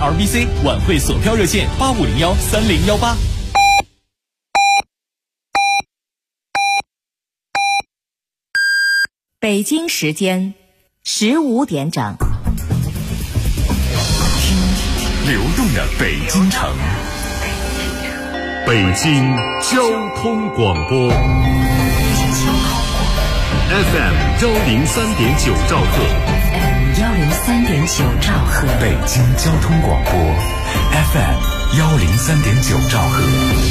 RBC 晚会索票热线85013018。 北京时间15点整。 流动的北京城，北京交通广播 FM 103.9兆赫 103.9兆赫， 北京交通广播 FM 103.9兆赫。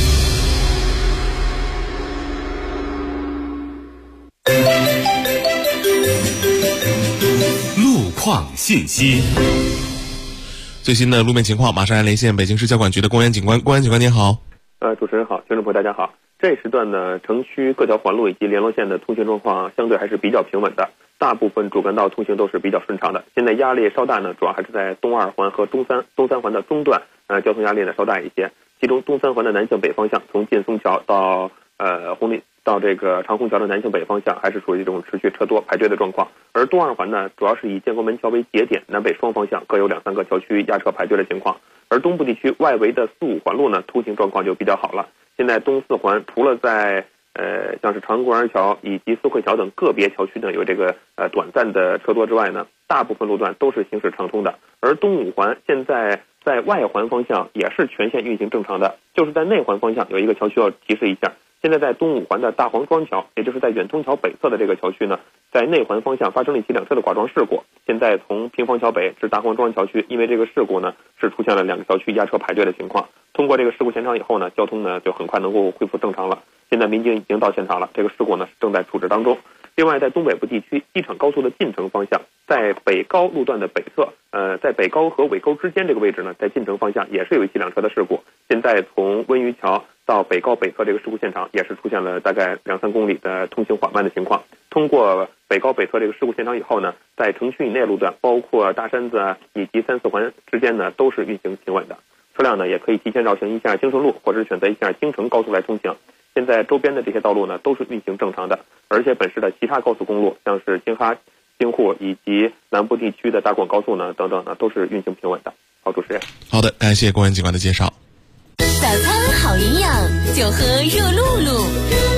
路况信息。 最新的路面情况，马上来连线北京市交管局的公安警官。公安警官您好。 主持人好，听众朋友大家好。这时段呢，城区各条环路以及联络线的通行状况相对还是比较平稳的，大部分主干道通行都是比较顺畅的。现在压力稍大呢，主要还是在东二环和东三环的中段，交通压力呢稍大一些。其中东三环的南向北方向，从劲松桥到到这个长虹桥的南向北方向，还是属于这种持续车多排队的状况。而东二环呢，主要是以建国门桥为节点，南北双方向各有2-3个桥区压车排队的情况。而东部地区外围的4、5环路呢，通行状况就比较好了。现在东4环除了在像是长公园桥以及苏汇桥等个别桥区呢有这个短暂的车多之外呢，大部分路段都是行驶畅通的。而东5环现在在外环方向也是全线运行正常的，就是在内环方向有一个桥区要提示一下。现在在东5环的大黄庄桥，也就是在远通桥北侧的这个桥区呢，在内环方向发生了一起2车的剐撞事故。现在从平房桥北至大黄庄桥区，因为这个事故呢，是出现了2个桥区压车排队的情况。通过这个事故现场以后呢，交通呢就很快能够恢复正常了。现在民警已经到现场了，这个事故呢正在处置当中。另外，在东北部地区机场高速的进城方向，在北高路段的北侧，在北高和尾沟之间这个位置呢，在进城方向也是有一起2车的事故。现在从温榆桥到北高北侧这个事故现场，也是出现了大概2-3公里的通行缓慢的情况。通过北高北侧这个事故现场以后呢，在城区以内路段，包括大山子以及3、4环之间呢，都是运行平稳的。车辆呢也可以提前绕行一下京顺路，或者是选择一下京承高速来通行。现在周边的这些道路呢都是运行正常的，而且本市的其他高速公路，像是京哈、京沪以及南部地区的大广高速呢等等呢，都是运行平稳的。好，主持人。 好的，感谢公安警官的介绍。 早餐好营养，就喝热露露。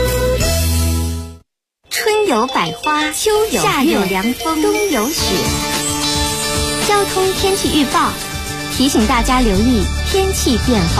春有百花，秋有夏有凉风，冬有雪。交通天气预报提醒大家留意天气变化。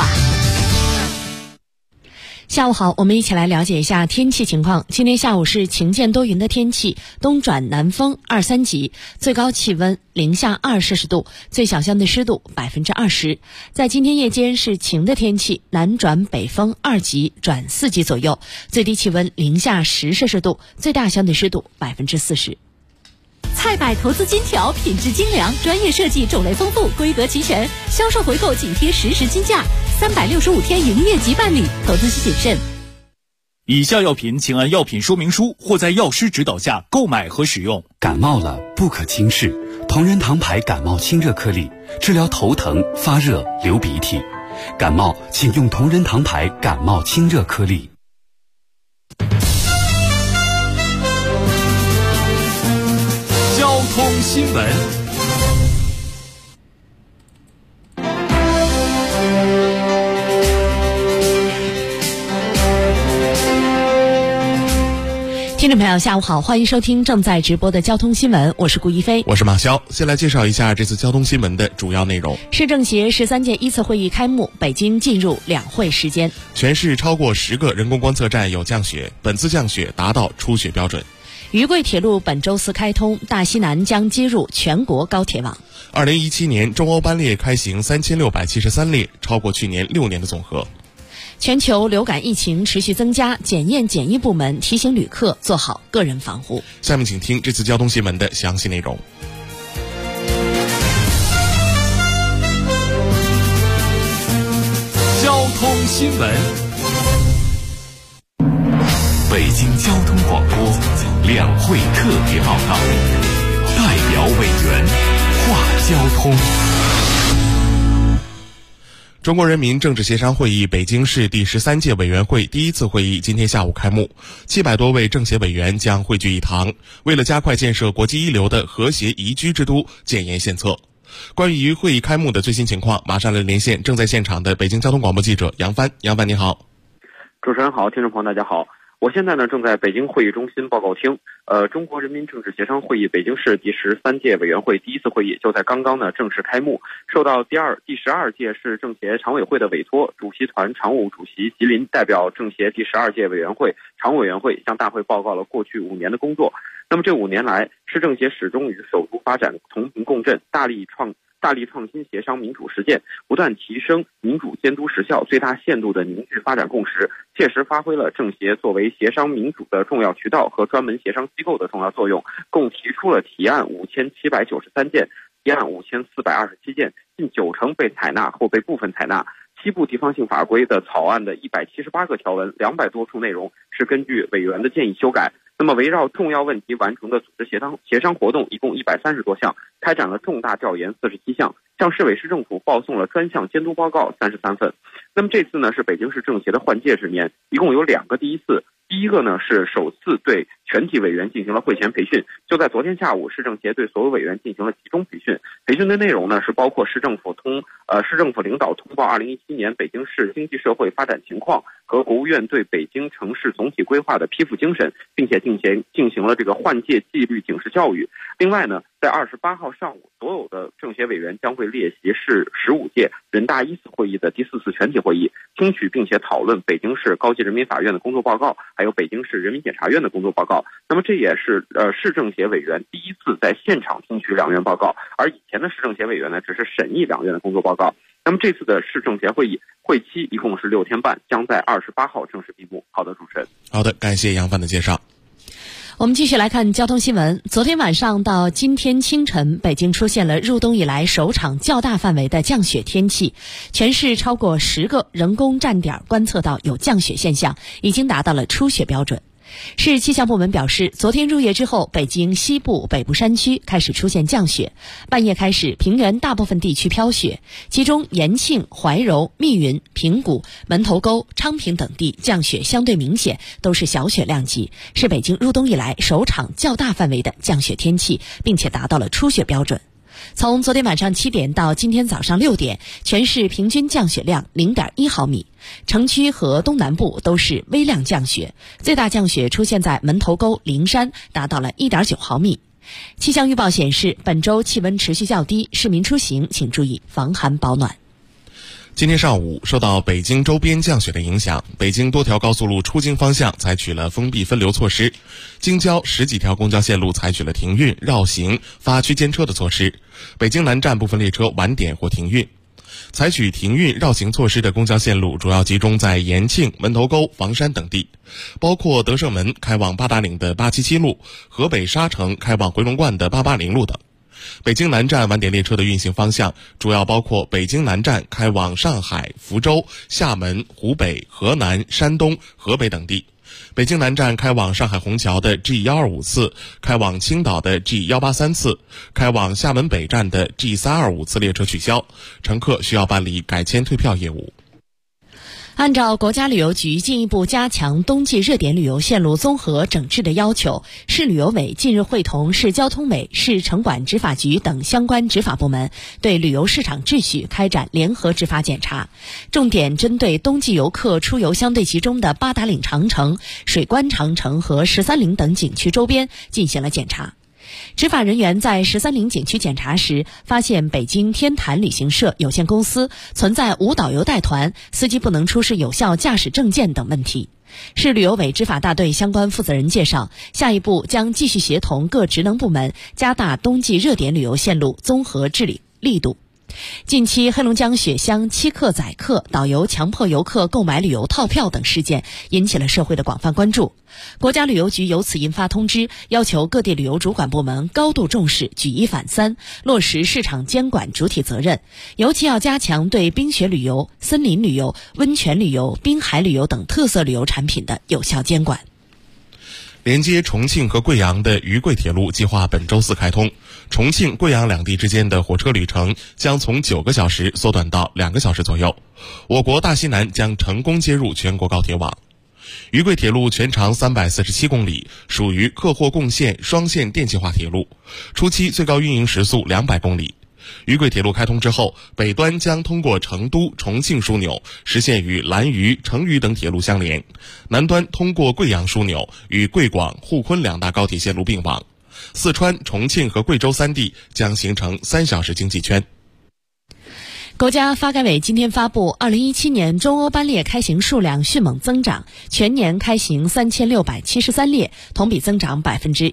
下午好，我们一起来了解一下天气情况。今天下午是晴间多云的天气，东转南风2、3级，最高气温零下2摄氏度，最小相对湿度20%。在今天夜间是晴的天气，南转北风2级转4级左右，最低气温零下10摄氏度，最大相对湿度40%。 菜百投资金条，品质精良，专业设计，种类丰富，规格齐全，销售回购紧贴实时金价，365天营业即办理，投资需谨慎。 以下药品请按药品说明书或在药师指导下购买和使用。 感冒了不可轻视，同仁堂牌感冒清热颗粒，治疗头疼、发热、流鼻涕。感冒请用同仁堂牌感冒清热颗粒。 交通新闻。 听众朋友下午好，欢迎收听正在直播的交通新闻，我是顾一飞， 我是马潇。先来介绍一下这次交通新闻的主要内容。 市政协13届1次会议开幕，北京进入两会时间。 全市超过10个人工观测站有降雪，本次降雪达到初雪标准。 渝贵铁路本周4开通，大西南将接入全国高铁网。 2017年中欧班列开行3673列，超过去年6年的总和。 全球流感疫情持续增加，检验检疫部门提醒旅客做好个人防护。 下面请听这次交通新闻的详细内容。 交通新闻。 北京交通广播两会特别报道，代表委员话交通。 中国人民政治协商会议北京市第13届委员会第1次会议今天下午开幕，700多位政协委员将汇聚一堂，为了加快建设国际一流的和谐宜居之都建言献策。 关于会议开幕的最新情况，马上来连线正在现场的北京交通广播记者杨帆。杨帆，你好。 主持人好，听众朋友大家好。我现在呢正在北京会议中心报告厅，中国人民政治协商会议北京市第13届委员会第一次会议就在刚刚呢正式开幕。受到第12届市政协常委会的委托，主席团常务主席吉林代表政协第12届委员会常务委员会向大会报告了过去5年的工作。那么这5年来，市政协始终与首都发展同频共振，大力创新协商民主实践，不断提升民主监督实效，最大限度地凝聚发展共识，切实发挥了政协作为协商民主的重要渠道和专门协商机构的重要作用，共提出了提案5793件，提案5427件，近90%被采纳或被部分采纳。7部地方性法规的草案的178个条文，200多处内容是根据委员的建议修改。那么围绕重要问题完成的组织协商活动一共130多项，开展了重大调研47项，向市委市政府报送了专项监督报告33份。那么这次呢是北京市政协的换届之年，一共有2个第一次。第一个呢是首次对全体委员进行了会前培训，就在昨天下午，市政协对所有委员进行了集中培训。培训的内容呢是包括市政府领导通报2017年北京市经济社会发展情况和国务院对北京城市总体规划的批复精神，并且进行了这个换届纪律警示教育。另外呢，在28号上午，所有的政协委员将会列席市15届人大1次会议的第4次全体会议，听取并且讨论北京市高级人民法院的工作报告，还有北京市人民检察院的工作报告。那么这也是市政协委员第一次在现场听取两院报告，而以前的市政协委员呢只是审议两院的工作报告。那么这次的市政协会议会期一共是6天半，将在28号正式闭幕。好的，主持人。 好的，感谢杨帆的介绍。 我们继续来看交通新闻。昨天晚上到今天清晨，北京出现了入冬以来首场较大范围的降雪天气，全市超过10个人工站点观测到有降雪现象，已经达到了初雪标准。市气象部门表示，昨天入夜之后，北京西部、北部山区开始出现降雪，半夜开始平原大部分地区飘雪，其中延庆、怀柔、密云、平谷、门头沟、昌平等地降雪相对明显，都是小雪量级，是北京入冬以来首场较大范围的降雪天气，并且达到了初雪标准。从昨天晚上7点到今天早上6点，全市平均降雪量 0.1 毫米，城区和东南部都是微量降雪，最大降雪出现在门头沟、灵山，达到了 1.9 毫米。气象预报显示，本周气温持续较低，市民出行请注意防寒保暖。 今天上午，受到北京周边降雪的影响，北京多条高速路出京方向采取了封闭分流措施，京郊10几条公交线路采取了停运、绕行、发区间车的措施，北京南站部分列车晚点或停运。采取停运、绕行措施的公交线路主要集中在延庆、门头沟、房山等地，包括德胜门开往八达岭的877路、河北沙城开往回龙观的880路等。北京南站晚点列车的运行方向主要包括北京南站开往上海、福州、厦门、湖北、河南、山东、河北等地，北京南站开往上海虹桥的 G125 次，开往青岛的 G183 次，开往厦门北站的 G325 次列车取消，乘客需要办理改签退票业务。 按照国家旅游局进一步加强冬季热点旅游线路综合整治的要求，市旅游委近日会同市交通委、市城管执法局等相关执法部门，对旅游市场秩序开展联合执法检查，重点针对冬季游客出游相对集中的八达岭长城、水关长城和13陵等景区周边进行了检查。执法人员在13陵景区检查时，发现北京天坛旅行社有限公司存在无导游带团、司机不能出示有效驾驶证件等问题。市旅游委执法大队相关负责人介绍，下一步将继续协同各职能部门，加大冬季热点旅游线路综合治理力度。近期黑龙江雪乡欺客宰客、导游强迫游客购买旅游套票等事件引起了社会的广泛关注。国家旅游局由此印发通知，要求各地旅游主管部门高度重视，举一反三，落实市场监管主体责任，尤其要加强对冰雪旅游、森林旅游、温泉旅游、滨海旅游等特色旅游产品的有效监管。 连接重庆和贵阳的渝贵铁路计划本周4开通，重庆、贵阳两地之间的火车旅程将从9个小时缩短到2个小时左右。我国大西南将成功接入全国高铁网。渝贵铁路全长347公里，属于客货共线双线电气化铁路，初期最高运营时速200公里。 渝桂铁路开通之后，北端将通过成都、重庆枢纽，实现与兰渝、成渝等铁路相连；南端通过贵阳枢纽，与贵广、沪昆两大高铁线路并网。四川、重庆和贵州三地将形成3小时经济圈。 国家发改委今天发布2017年中欧班列开行数量迅猛增长，全年开行3673列，同比增长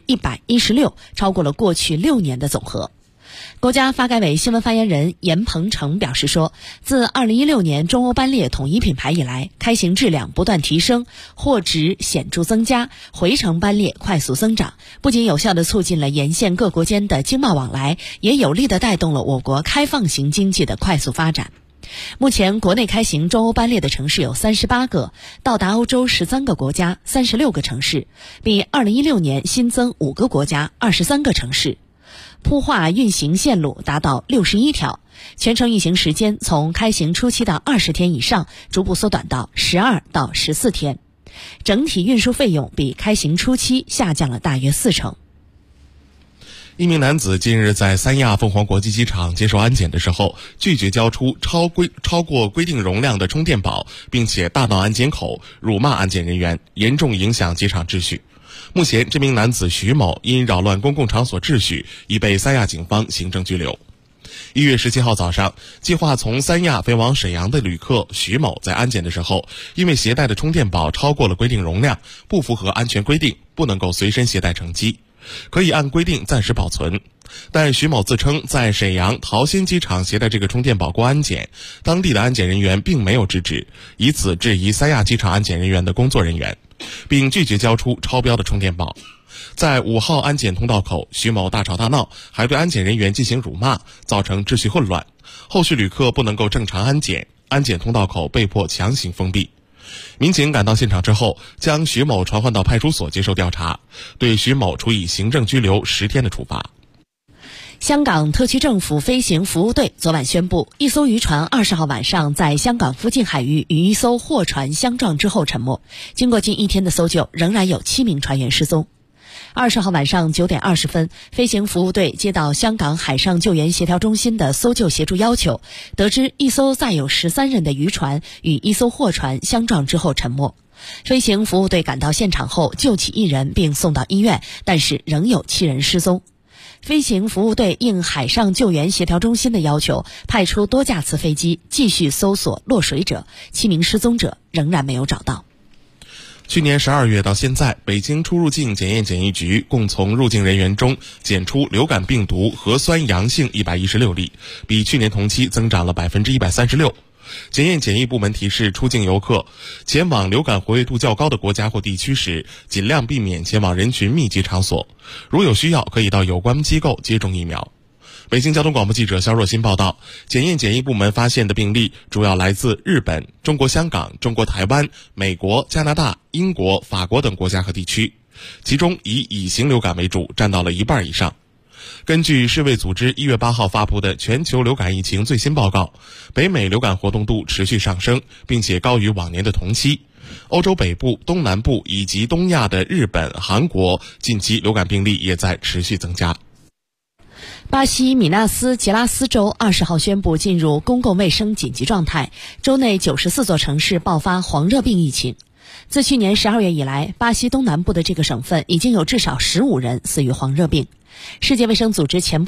116%，超过了过去6年的总和。国家发改委新闻发言人严鹏程表示说，自2016年中欧班列统一品牌以来，开行质量不断提升，货值显著增加，回程班列快速增长，不仅有效地促进了沿线各国间的经贸往来，也有力地带动了我国开放型经济的快速发展。目前国内开行中欧班列的城市有38个，到达欧洲13个国家36个城市，比2016年新增5个国家23个城市。铺化运行线路达到61条，全程运行时间从开行初期的20天以上，逐步缩短到12到14天。整体运输费用比开行初期下降了大约40%。 一名男子近日在三亚凤凰国际机场接受安检的时候，拒绝交出超过规定容量的充电宝，并且大闹安检口，辱骂安检人员，严重影响机场秩序。目前，这名男子徐某因扰乱公共场所秩序，已被三亚警方行政拘留。1月17号早上，计划从三亚飞往沈阳的旅客徐某在安检的时候，因为携带的充电宝超过了规定容量，不符合安全规定，不能够随身携带乘机，可以按规定暂时保存。但徐某自称在沈阳桃新机场携带这个充电宝过安检，当地的安检人员并没有制止，以此质疑三亚机场安检人员的工作人员，并拒绝交出超标的充电宝。在5号安检通道口，徐某大吵大闹，还对安检人员进行辱骂，造成秩序混乱。后续旅客不能够正常安检，安检通道口被迫强行封闭。民警赶到现场之后，将徐某传唤到派出所接受调查，对徐某处以行政拘留10天的处罚。 香港特区政府飞行服务队昨晚宣布，一艘渔船20号晚上在香港附近海域与一艘货船相撞之后沉没，经过近1天的搜救，仍然有7名船员失踪。20号晚上9点20分，飞行服务队接到香港海上救援协调中心的搜救协助要求，得知一艘载有13人的渔船与一艘货船相撞之后沉没。飞行服务队赶到现场后救起1人并送到医院，但是仍有7人失踪。飞行服务队应海上救援协调中心的要求，派出多架次飞机继续搜索落水者，7名失踪者仍然没有找到。 去年12月到现在，北京出入境检验检疫局共从入境人员中检出流感病毒核酸阳性116例，比去年同期增长了136%。检验检疫部门提示出境游客，前往流感活跃度较高的国家或地区时，尽量避免前往人群密集场所，如有需要可以到有关机构接种疫苗。北京交通广播记者肖若欣报道，检验检疫部门发现的病例主要来自日本、中国香港、中国台湾、美国、加拿大、英国、法国等国家和地区，其中以乙型流感为主，占到了1半以上。根据世卫组织1月8号发布的全球流感疫情最新报告，北美流感活动度持续上升，并且高于往年的同期。欧洲北部、东南部以及东亚的日本、韩国近期流感病例也在持续增加。 巴西米纳斯吉拉斯州20号宣布进入公共卫生紧急状态，州内94座城市爆发黄热病疫情。自去年12月以来，巴西东南部的这个省份已经有至少15人死于黄热病。世界卫生组织前